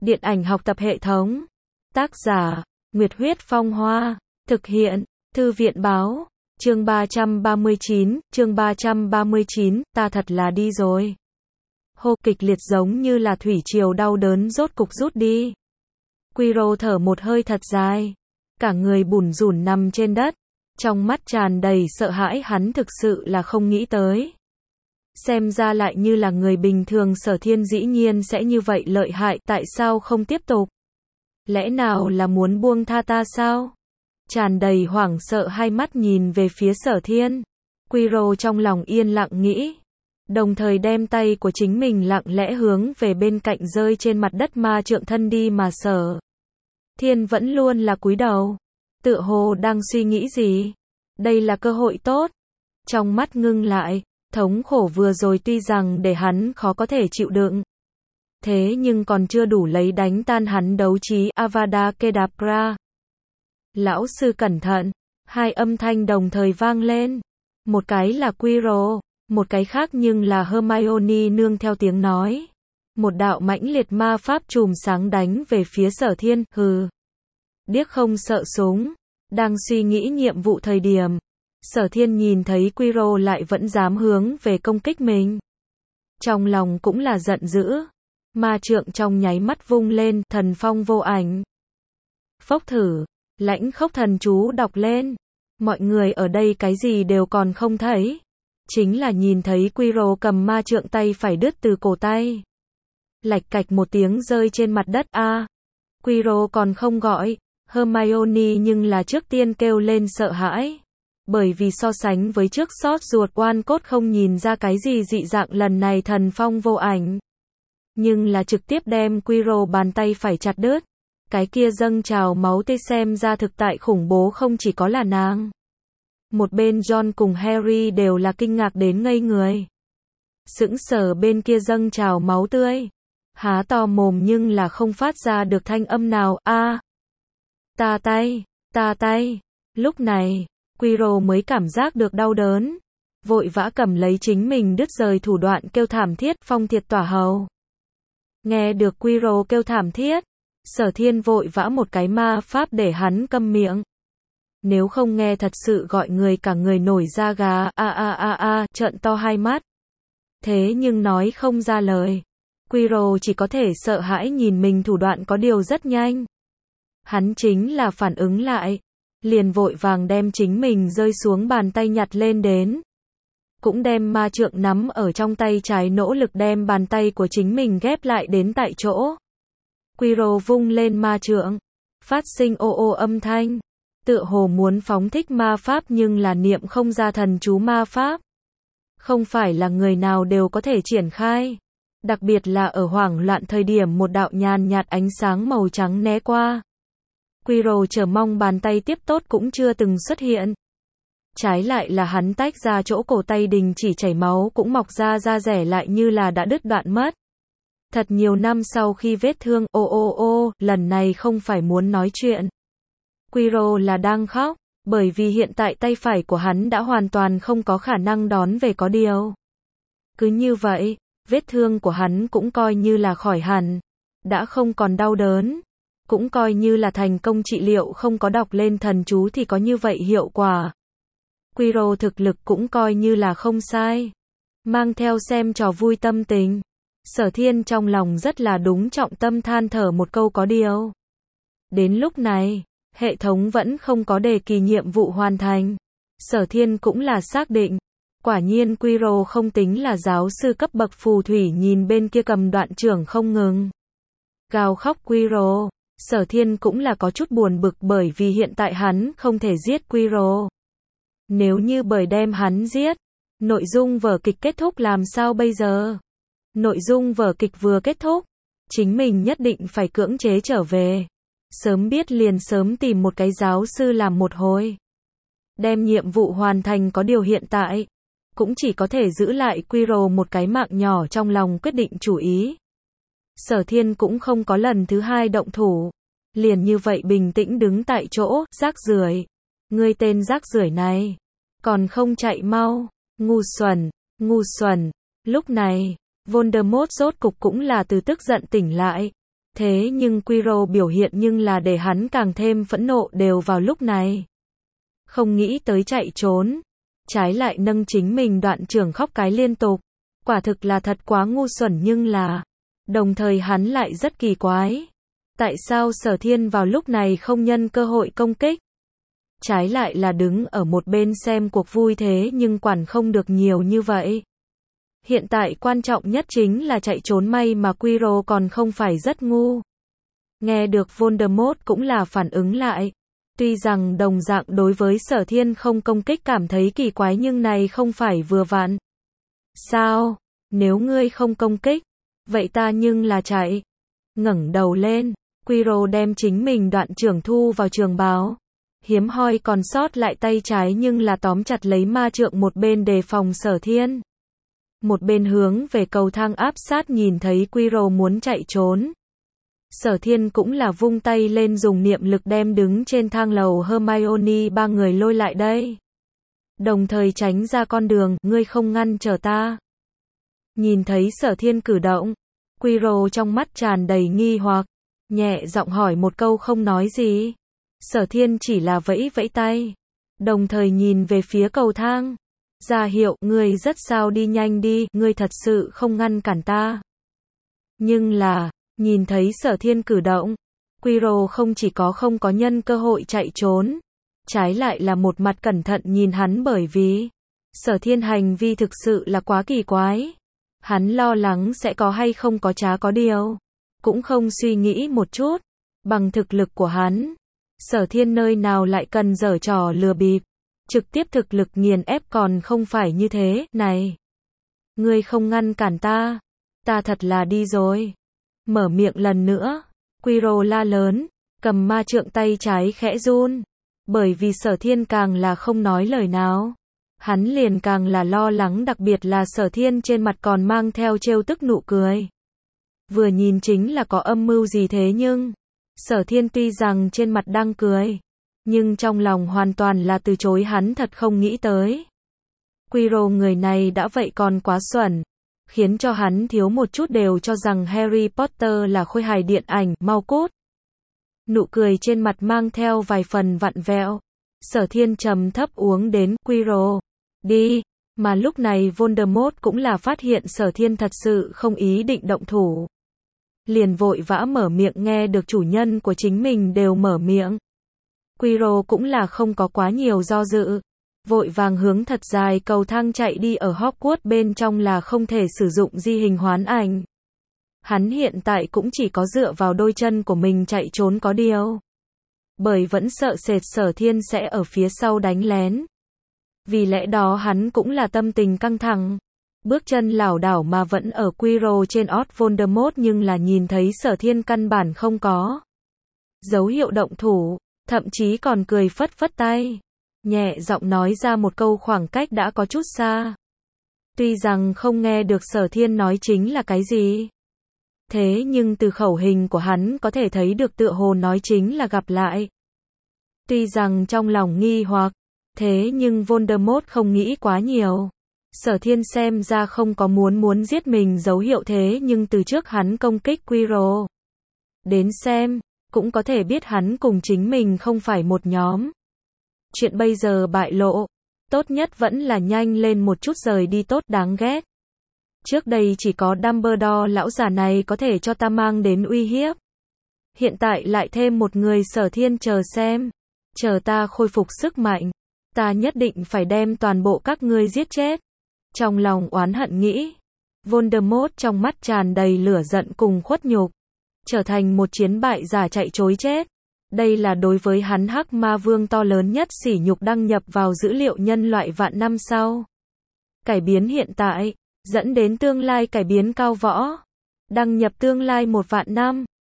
Điện ảnh học tập hệ thống. Tác giả, Nguyệt Huyết Phong Hoa. Thực hiện, Thư viện Báo. Chương 339, ta thật là đi rồi. Hô kịch liệt giống như là thủy triều đau đớn rốt cục rút đi. Quiro thở một hơi thật dài. Cả người bủn rủn nằm trên đất. Trong mắt tràn đầy sợ hãi, hắn thực sự là không nghĩ tới. Xem ra lại như là người bình thường, Sở Thiên dĩ nhiên sẽ như vậy lợi hại, tại sao không tiếp tục? Lẽ nào là muốn buông tha ta sao? Tràn đầy hoảng sợ hai mắt nhìn về phía Sở Thiên. Quiro trong lòng yên lặng nghĩ. Đồng thời đem tay của chính mình lặng lẽ hướng về bên cạnh rơi trên mặt đất ma trượng thân đi, mà Sở Thiên vẫn luôn là cúi đầu. Tựa hồ đang suy nghĩ gì? Đây là cơ hội tốt. Trong mắt ngưng lại, thống khổ vừa rồi tuy rằng để hắn khó có thể chịu đựng. Thế nhưng còn chưa đủ lấy đánh tan hắn đấu trí. Avada Kedavra. Lão sư cẩn thận. Hai âm thanh đồng thời vang lên. Một cái là Quiro, một cái khác nhưng là Hermione nương theo tiếng nói. Một đạo mãnh liệt ma pháp chùm sáng đánh về phía Sở Thiên. Hừ. Điếc không sợ súng. Đang suy nghĩ nhiệm vụ thời điểm, Sở Thiên nhìn thấy Quiro lại vẫn dám hướng về công kích mình. Trong lòng cũng là giận dữ. Ma trượng trong nháy mắt vung lên, thần phong vô ảnh. Phốc thử, lãnh khốc thần chú đọc lên. Mọi người ở đây cái gì đều còn không thấy. Chính là nhìn thấy Quiro cầm ma trượng, tay phải đứt từ cổ tay. Lạch cạch một tiếng rơi trên mặt đất. Quiro còn không gọi Hermione nhưng là trước tiên kêu lên sợ hãi. Bởi vì so sánh với trước sót ruột oan cốt không nhìn ra cái gì dị dạng, lần này thần phong vô ảnh. Nhưng là trực tiếp đem Quiro bàn tay phải chặt đứt. Cái kia dâng trào máu tươi xem ra thực tại khủng bố, không chỉ có là nàng. Một bên John cùng Harry đều là kinh ngạc đến ngây người. Sững sờ bên kia dâng trào máu tươi. Há to mồm nhưng là không phát ra được thanh âm nào. Ta tay. Lúc này, Quiro mới cảm giác được đau đớn. Vội vã cầm lấy chính mình đứt rời thủ đoạn kêu thảm thiết. Phong thiệt tỏa hầu. Nghe được Quiro kêu thảm thiết, Sở Thiên vội vã một cái ma pháp để hắn câm miệng. Nếu không nghe thật sự gọi người cả người nổi da gà. Trợn to hai mắt. Thế nhưng nói không ra lời. Quiro chỉ có thể sợ hãi nhìn mình thủ đoạn có điều rất nhanh. Hắn chính là phản ứng lại. Liền vội vàng đem chính mình rơi xuống bàn tay nhặt lên đến. Cũng đem ma trượng nắm ở trong tay trái, nỗ lực đem bàn tay của chính mình ghép lại đến tại chỗ. Quiro vung lên ma trượng. Phát sinh ô âm thanh. Tựa hồ muốn phóng thích ma pháp nhưng là niệm không ra thần chú ma pháp. Không phải là người nào đều có thể triển khai. Đặc biệt là ở hoảng loạn thời điểm, một đạo nhàn nhạt ánh sáng màu trắng né qua. Quiro chờ mong bàn tay tiếp tốt cũng chưa từng xuất hiện. Trái lại là hắn tách ra chỗ cổ tay, đình chỉ chảy máu cũng mọc ra, da rẻ lại như là đã đứt đoạn mất. Thật nhiều năm sau khi vết thương, lần này không phải muốn nói chuyện. Quiro là đang khóc, bởi vì hiện tại tay phải của hắn đã hoàn toàn không có khả năng đón về, có điều. Cứ như vậy, vết thương của hắn cũng coi như là khỏi hẳn. Đã không còn đau đớn. Cũng coi như là thành công trị liệu, không có đọc lên thần chú thì có như vậy hiệu quả. Quiro thực lực cũng coi như là không sai. Mang theo xem trò vui tâm tình. Sở Thiên trong lòng rất là đúng trọng tâm than thở một câu, có điều. Đến lúc này, hệ thống vẫn không có đề kỳ nhiệm vụ hoàn thành. Sở Thiên cũng là xác định. Quả nhiên Quiro không tính là giáo sư cấp bậc phù thủy, nhìn bên kia cầm đoạn trưởng không ngừng gào khóc Quiro. Sở Thiên cũng là có chút buồn bực, bởi vì hiện tại hắn không thể giết Quiro. Nếu như bởi đem hắn giết, nội dung vở kịch kết thúc làm sao bây giờ? Nội dung vở kịch vừa kết thúc, chính mình nhất định phải cưỡng chế trở về. Sớm biết liền sớm tìm một cái giáo sư làm một hồi. Đem nhiệm vụ hoàn thành, có điều hiện tại cũng chỉ có thể giữ lại Quiro một cái mạng nhỏ, trong lòng quyết định chủ ý. Sở Thiên cũng không có lần thứ hai động thủ. Liền như vậy bình tĩnh đứng tại chỗ. Rác rưởi. Ngươi tên rác rưởi này. Còn không chạy mau. Ngu xuẩn. Lúc này, Voldemort rốt cục cũng là từ tức giận tỉnh lại. Thế nhưng Quiro biểu hiện nhưng là để hắn càng thêm phẫn nộ đều vào lúc này. Không nghĩ tới chạy trốn, trái lại nâng chính mình đoạn trưởng khóc cái liên tục. Quả thực là thật quá ngu xuẩn nhưng là, đồng thời hắn lại rất kỳ quái. Tại sao Sở Thiên vào lúc này không nhân cơ hội công kích? Trái lại là đứng ở một bên xem cuộc vui thế nhưng quản không được nhiều như vậy. Hiện tại quan trọng nhất chính là chạy trốn, may mà Quiro còn không phải rất ngu. Nghe được Voldemort cũng là phản ứng lại. Tuy rằng đồng dạng đối với Sở Thiên không công kích cảm thấy kỳ quái nhưng này không phải vừa vặn. Sao? Nếu ngươi không công kích, vậy ta nhưng là chạy. Ngẩng đầu lên, Quiro đem chính mình đoạn trưởng thu vào trường bào. Hiếm hoi còn sót lại tay trái nhưng là tóm chặt lấy ma trượng, một bên đề phòng Sở Thiên, một bên hướng về cầu thang áp sát. Nhìn thấy Quiro muốn chạy trốn, Sở Thiên cũng là vung tay lên dùng niệm lực đem đứng trên thang lầu Hermione ba người lôi lại đây. Đồng thời tránh ra con đường, ngươi không ngăn trở ta. Nhìn thấy Sở Thiên cử động, Quiro trong mắt tràn đầy nghi hoặc, nhẹ giọng hỏi một câu không nói gì. Sở Thiên chỉ là vẫy vẫy tay, đồng thời nhìn về phía cầu thang, ra hiệu, ngươi rất sao đi nhanh đi, ngươi thật sự không ngăn cản ta. Nhưng là, nhìn thấy Sở Thiên cử động, Quiro không chỉ không có nhân cơ hội chạy trốn, trái lại là một mặt cẩn thận nhìn hắn, bởi vì Sở Thiên hành vi thực sự là quá kỳ quái. Hắn lo lắng sẽ có hay không có trá có điều, cũng không suy nghĩ một chút. Bằng thực lực của hắn, Sở Thiên nơi nào lại cần giở trò lừa bịp, trực tiếp thực lực nghiền ép, còn không phải như thế. Này, ngươi không ngăn cản ta, ta thật là đi rồi. Mở miệng lần nữa, Quiro la lớn, cầm ma trượng tay trái khẽ run, bởi vì Sở Thiên càng là không nói lời nào. Hắn liền càng là lo lắng, đặc biệt là Sở Thiên trên mặt còn mang theo trêu tức nụ cười. Vừa nhìn chính là có âm mưu gì thế nhưng, Sở Thiên tuy rằng trên mặt đang cười, nhưng trong lòng hoàn toàn là từ chối, hắn thật không nghĩ tới. Quiro người này đã vậy còn quá xuẩn, khiến cho hắn thiếu một chút đều cho rằng Harry Potter là khôi hài điện ảnh, mau cút. Nụ cười trên mặt mang theo vài phần vặn vẹo. Sở Thiên trầm thấp uống đến, Quiro, đi. Mà lúc này Voldemort cũng là phát hiện Sở Thiên thật sự không ý định động thủ. Liền vội vã mở miệng, nghe được chủ nhân của chính mình đều mở miệng. Quiro cũng là không có quá nhiều do dự. Vội vàng hướng thật dài cầu thang chạy đi, ở Hogwarts bên trong là không thể sử dụng di hình hoán ảnh. Hắn hiện tại cũng chỉ có dựa vào đôi chân của mình chạy trốn, có điều bởi vẫn sợ sệt Sở Thiên sẽ ở phía sau đánh lén. Vì lẽ đó hắn cũng là tâm tình căng thẳng, bước chân lảo đảo mà vẫn ở Quiro trên ót Voldemort, nhưng là nhìn thấy Sở Thiên căn bản không có dấu hiệu động thủ, thậm chí còn cười phất phất tay, nhẹ giọng nói ra một câu khoảng cách đã có chút xa. Tuy rằng không nghe được Sở Thiên nói chính là cái gì, thế nhưng từ khẩu hình của hắn có thể thấy được tựa hồ nói chính là gặp lại. Tuy rằng trong lòng nghi hoặc, thế nhưng Voldemort không nghĩ quá nhiều. Sở Thiên xem ra không có muốn giết mình dấu hiệu, thế nhưng từ trước hắn công kích Quiro đến xem, cũng có thể biết hắn cùng chính mình không phải một nhóm. Chuyện bây giờ bại lộ, tốt nhất vẫn là nhanh lên một chút rời đi tốt, đáng ghét. Trước đây chỉ có Dumbledore lão già này có thể cho ta mang đến uy hiếp. Hiện tại lại thêm một người. Sở Thiên, chờ xem, chờ ta khôi phục sức mạnh, ta nhất định phải đem toàn bộ các ngươi giết chết. Trong lòng oán hận nghĩ, Voldemort trong mắt tràn đầy lửa giận cùng khuất nhục, trở thành một chiến bại giả chạy trối chết. Đây là đối với hắn Hắc Ma Vương to lớn nhất sỉ nhục, đăng nhập vào dữ liệu nhân loại vạn năm sau. Cải biến hiện tại, dẫn đến tương lai cải biến cao võ. Đăng nhập tương lai 1 vạn năm.